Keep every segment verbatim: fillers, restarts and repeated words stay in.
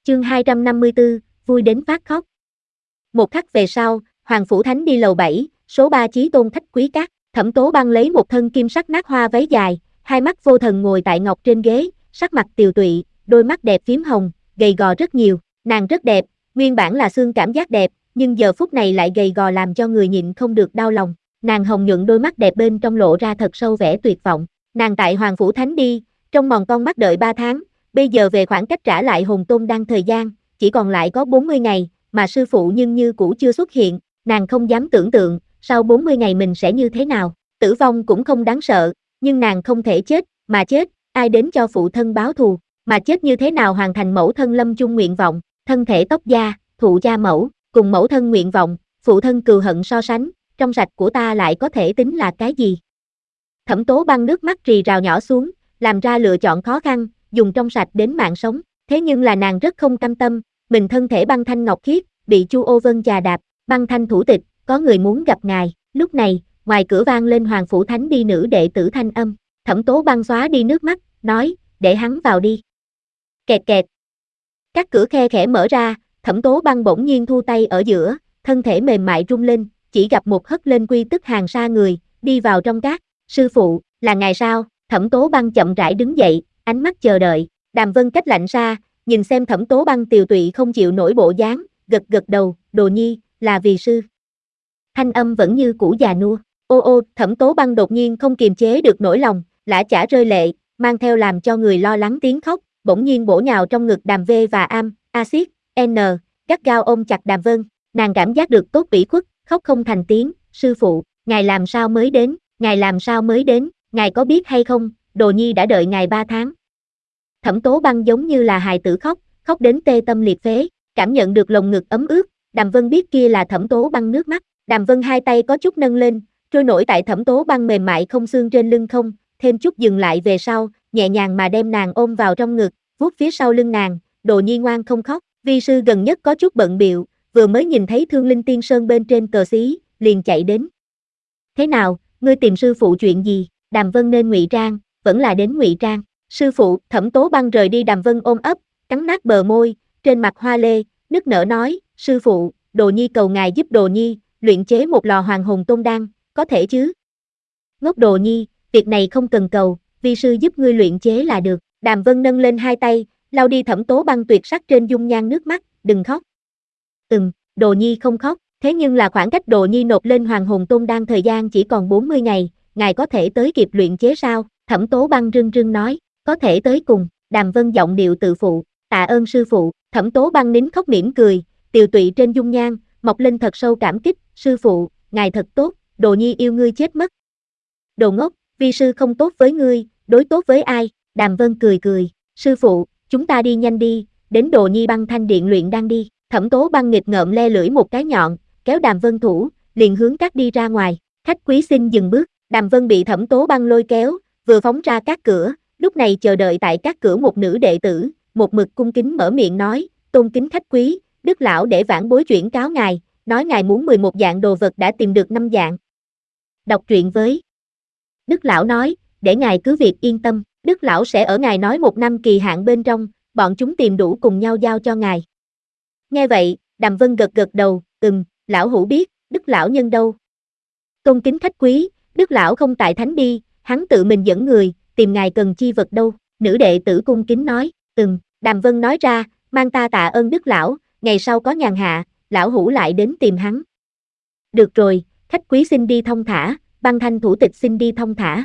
Chương hai trăm năm mươi tư, vui đến phát khóc. Một khắc về sau, Hoàng Phủ Thánh đi lầu bảy, số ba Chí Tôn Khách Quý Các, Thẩm Tố Băng lấy một thân kim sắc nát hoa váy dài, hai mắt vô thần ngồi tại ngọc trên ghế, sắc mặt tiều tụy, đôi mắt đẹp phím hồng, gầy gò rất nhiều, nàng rất đẹp, nguyên bản là xương cảm giác đẹp, nhưng giờ phút này lại gầy gò làm cho người nhịn không được đau lòng, nàng hồng nhuận đôi mắt đẹp bên trong lộ ra thật sâu vẻ tuyệt vọng, nàng tại Hoàng Phủ Thánh đi, trong mòn con mắt đợi ba tháng, bây giờ về khoảng cách trả lại hồn tôn đăng thời gian, chỉ còn lại có bốn mươi ngày, mà sư phụ nhưng như cũ chưa xuất hiện, nàng không dám tưởng tượng, sau bốn mươi ngày mình sẽ như thế nào, tử vong cũng không đáng sợ, nhưng nàng không thể chết, mà chết, ai đến cho phụ thân báo thù, mà chết như thế nào hoàn thành mẫu thân lâm chung nguyện vọng, thân thể tóc da, thụ gia mẫu, cùng mẫu thân nguyện vọng, phụ thân cừu hận so sánh, trong sạch của ta lại có thể tính là cái gì? Thẩm Tố Băng nước mắt rì rào nhỏ xuống, làm ra lựa chọn khó khăn, dùng trong sạch đến mạng sống, thế nhưng là nàng rất không cam tâm, mình thân thể băng thanh ngọc khiết, bị Chu Ô Vân chà đạp, băng thanh thủ tịch, có người muốn gặp ngài, lúc này, ngoài cửa vang lên Hoàng Phủ Thánh đi nữ đệ tử thanh âm, Thẩm Tố Băng xóa đi nước mắt, nói, để hắn vào đi. Kẹt kẹt. Các cửa khe khẽ mở ra, Thẩm Tố Băng bỗng nhiên thu tay ở giữa, thân thể mềm mại rung lên, chỉ gặp một hất lên quy tức hàng sa người, đi vào trong các, sư phụ, là ngài sao? Thẩm Tố Băng chậm rãi đứng dậy, ánh mắt chờ đợi, Đàm Vân cách lạnh xa, nhìn xem Thẩm Tố Băng tiều tụy không chịu nổi bộ dáng, gật gật đầu, đồ nhi, là vì sư. Thanh âm vẫn như cũ già nua, ô ô, Thẩm Tố Băng đột nhiên không kiềm chế được nỗi lòng, lã chả rơi lệ, mang theo làm cho người lo lắng tiếng khóc, bỗng nhiên bổ nhào trong ngực Đàm V và Am, Axit, N, gắt gao ôm chặt Đàm Vân, nàng cảm giác được tốt ủy khuất, khóc không thành tiếng, sư phụ, ngài làm sao mới đến, ngài làm sao mới đến, ngài có biết hay không, đồ nhi đã đợi ngài ba tháng. Thẩm Tố Băng giống như là hài tử khóc, khóc đến tê tâm liệt phế, cảm nhận được lồng ngực ấm ướt, Đàm Vân biết kia là Thẩm Tố Băng nước mắt, Đàm Vân hai tay có chút nâng lên, trôi nổi tại Thẩm Tố Băng mềm mại không xương trên lưng không, thêm chút dừng lại về sau, nhẹ nhàng mà đem nàng ôm vào trong ngực, vuốt phía sau lưng nàng, đồ nhi ngoan không khóc, vi sư gần nhất có chút bận biệu, vừa mới nhìn thấy Thương Linh Tiên Sơn bên trên cờ xí, liền chạy đến. Thế nào, ngươi tìm sư phụ chuyện gì? Đàm Vân nên ngụy trang, vẫn là đến ngụy trang. Sư phụ, Thẩm Tố Băng rời đi Đàm Vân ôm ấp, cắn nát bờ môi, trên mặt hoa lê, nức nở nói, sư phụ, đồ nhi cầu ngài giúp đồ nhi, luyện chế một lò hoàng hồn tôn đan, có thể chứ? Ngốc đồ nhi, việc này không cần cầu, vi sư giúp ngươi luyện chế là được. Đàm Vân nâng lên hai tay, lau đi Thẩm Tố Băng tuyệt sắc trên dung nhan nước mắt, đừng khóc. Ừm, đồ nhi không khóc, thế nhưng là khoảng cách đồ nhi nộp lên hoàng hồn tôn đan thời gian chỉ còn bốn mươi ngày, ngài có thể tới kịp luyện chế sao? Thẩm Tố Băng rưng rưng nói, có thể tới cùng, Đàm Vân giọng điệu tự phụ, tạ ơn sư phụ, Thẩm Tố Băng nín khóc mỉm cười, tiều tụy trên dung nhan, mọc lên thật sâu cảm kích, sư phụ, ngài thật tốt, đồ nhi yêu ngươi chết mất. Đồ ngốc, vi sư không tốt với ngươi, đối tốt với ai? Đàm Vân cười cười, sư phụ, chúng ta đi nhanh đi, đến đồ nhi băng thanh điện luyện đang đi. Thẩm Tố Băng nghịch ngợm le lưỡi một cái nhọn, kéo Đàm Vân thủ, liền hướng các đi ra ngoài, khách quý xin dừng bước, Đàm Vân bị Thẩm Tố Băng lôi kéo, vừa phóng ra các cửa, lúc này chờ đợi tại các cửa một nữ đệ tử, một mực cung kính mở miệng nói, tôn kính khách quý, Đức lão để vãn bối chuyển cáo ngài, nói ngài muốn mười một dạng đồ vật đã tìm được năm dạng. Đọc truyện với Đức lão nói, để ngài cứ việc yên tâm, Đức lão sẽ ở ngài nói một năm kỳ hạn bên trong, bọn chúng tìm đủ cùng nhau giao cho ngài. Nghe vậy, Đàm Vân gật gật đầu, ừm, lão hữu biết, Đức lão nhân đâu? Tôn kính khách quý, Đức lão không tại thánh đi, hắn tự mình dẫn người, tìm ngài cần chi vật đâu? Nữ đệ tử cung kính nói, ừm, Đàm Vân nói ra, mang ta tạ ơn Đức lão, ngày sau có nhàn hạ, lão hữu lại đến tìm hắn. Được rồi, khách quý xin đi thông thả, băng thanh thủ tịch xin đi thông thả.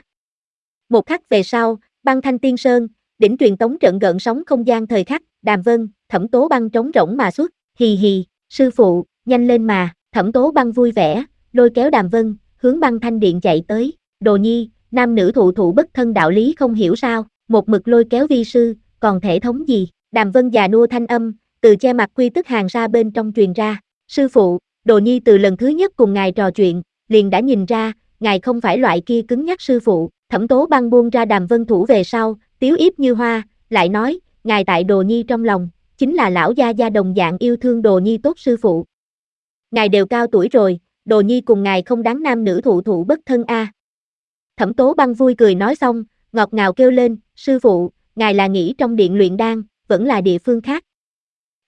Một khắc về sau, băng thanh tiên sơn, đỉnh truyền tống trận gợn sóng không gian thời khắc, Đàm Vân, Thẩm Tố Băng trống rỗng mà xuất, hì hì, sư phụ, nhanh lên mà, Thẩm Tố Băng vui vẻ, lôi kéo Đàm Vân, hướng băng thanh điện chạy tới, đồ nhi, nam nữ thụ thụ bất thân đạo lý không hiểu sao, một mực lôi kéo vi sư, còn thể thống gì, Đàm Vân già nua thanh âm, từ che mặt quy tức hàng ra bên trong truyền ra, sư phụ, đồ nhi từ lần thứ nhất cùng ngài trò chuyện, liền đã nhìn ra, ngài không phải loại kia cứng nhắc sư phụ, Thẩm Tố Băng buông ra Đàm Vân thủ về sau, tiếu yếp như hoa, lại nói, ngài tại đồ nhi trong lòng, chính là lão gia gia đồng dạng yêu thương đồ nhi tốt sư phụ. Ngài đều cao tuổi rồi, đồ nhi cùng ngài không đáng nam nữ thụ thụ bất thân a. À. Thẩm Tố Băng vui cười nói xong, ngọt ngào kêu lên, sư phụ, ngài là nghĩ trong điện luyện đan, vẫn là địa phương khác.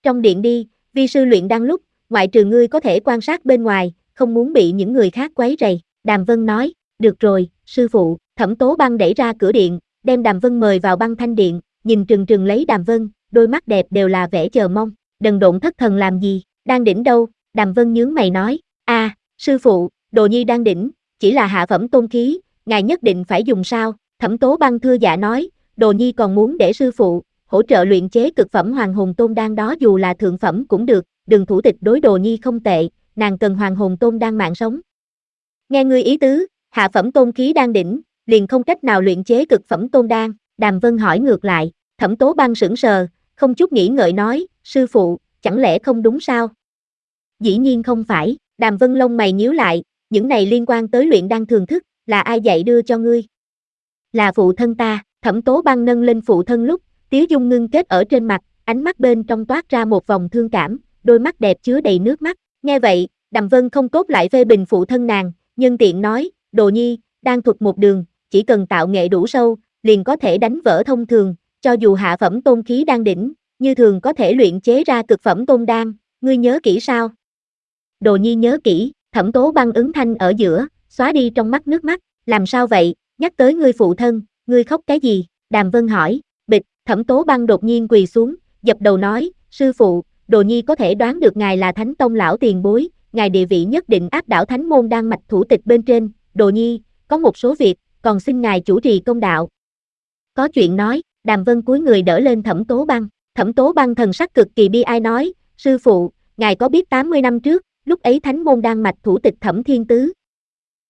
Trong điện đi, vi sư luyện đan lúc, ngoại trừ ngươi có thể quan sát bên ngoài, không muốn bị những người khác quấy rầy. Đàm Vân nói, được rồi, sư phụ. Thẩm Tố Băng đẩy ra cửa điện, đem Đàm Vân mời vào băng thanh điện, nhìn trừng trừng lấy Đàm Vân, đôi mắt đẹp đều là vẻ chờ mong. Đần độn thất thần làm gì, đang đỉnh đâu? Đàm Vân nhướng mày nói, a, à, sư phụ, đồ nhi đang đỉnh, chỉ là hạ phẩm tôn khí, ngài nhất định phải dùng sao? Thẩm Tố Băng thưa dạ nói, đồ nhi còn muốn để sư phụ hỗ trợ luyện chế cực phẩm hoàng hồn tôn đan đó, dù là thượng phẩm cũng được, Đường thủ tịch đối đồ nhi không tệ, nàng cần hoàng hồn tôn đan mạng sống. Nghe ngươi ý tứ, hạ phẩm tôn khí đang đỉnh, liền không cách nào luyện chế cực phẩm tôn đan. Đàm Vân hỏi ngược lại. Thẩm Tố Băng sững sờ, không chút nghĩ ngợi nói, sư phụ, chẳng lẽ không đúng sao? Dĩ nhiên không phải. Đàm Vân lông mày nhíu lại, những này liên quan tới luyện đan thường thức, là ai dạy đưa cho ngươi? Là phụ thân ta. Thẩm Tố Băng nâng lên phụ thân lúc, tiếu dung ngưng kết ở trên mặt, ánh mắt bên trong toát ra một vòng thương cảm, đôi mắt đẹp chứa đầy nước mắt. Nghe vậy, Đàm Vân không cốt lại phê bình phụ thân nàng, nhân tiện nói, đồ nhi, đan thuật một đường, chỉ cần tạo nghệ đủ sâu, liền có thể đánh vỡ thông thường, cho dù hạ phẩm tôn khí đang đỉnh, như thường có thể luyện chế ra cực phẩm tôn đan, ngươi nhớ kỹ sao? Đồ nhi nhớ kỹ. Thẩm Tố Băng ứng thanh ở giữa, xóa đi trong mắt nước mắt, làm sao vậy, nhắc tới ngươi phụ thân, ngươi khóc cái gì? Đàm Vân hỏi. Bịch. Thẩm Tố Băng đột nhiên quỳ xuống, dập đầu nói, sư phụ, đồ nhi có thể đoán được ngài là Thánh Tông lão tiền bối, ngài địa vị nhất định áp đảo thánh môn đan mạch thủ tịch bên trên, đồ nhi, có một số việc, còn xin ngài chủ trì công đạo. Có chuyện nói. Đàm Vân cúi người đỡ lên Thẩm Tố Băng. Thẩm Tố Băng thần sắc cực kỳ bi ai nói, sư phụ, ngài có biết tám mươi năm trước, lúc ấy thánh môn đan mạch thủ tịch Thẩm Thiên Tứ,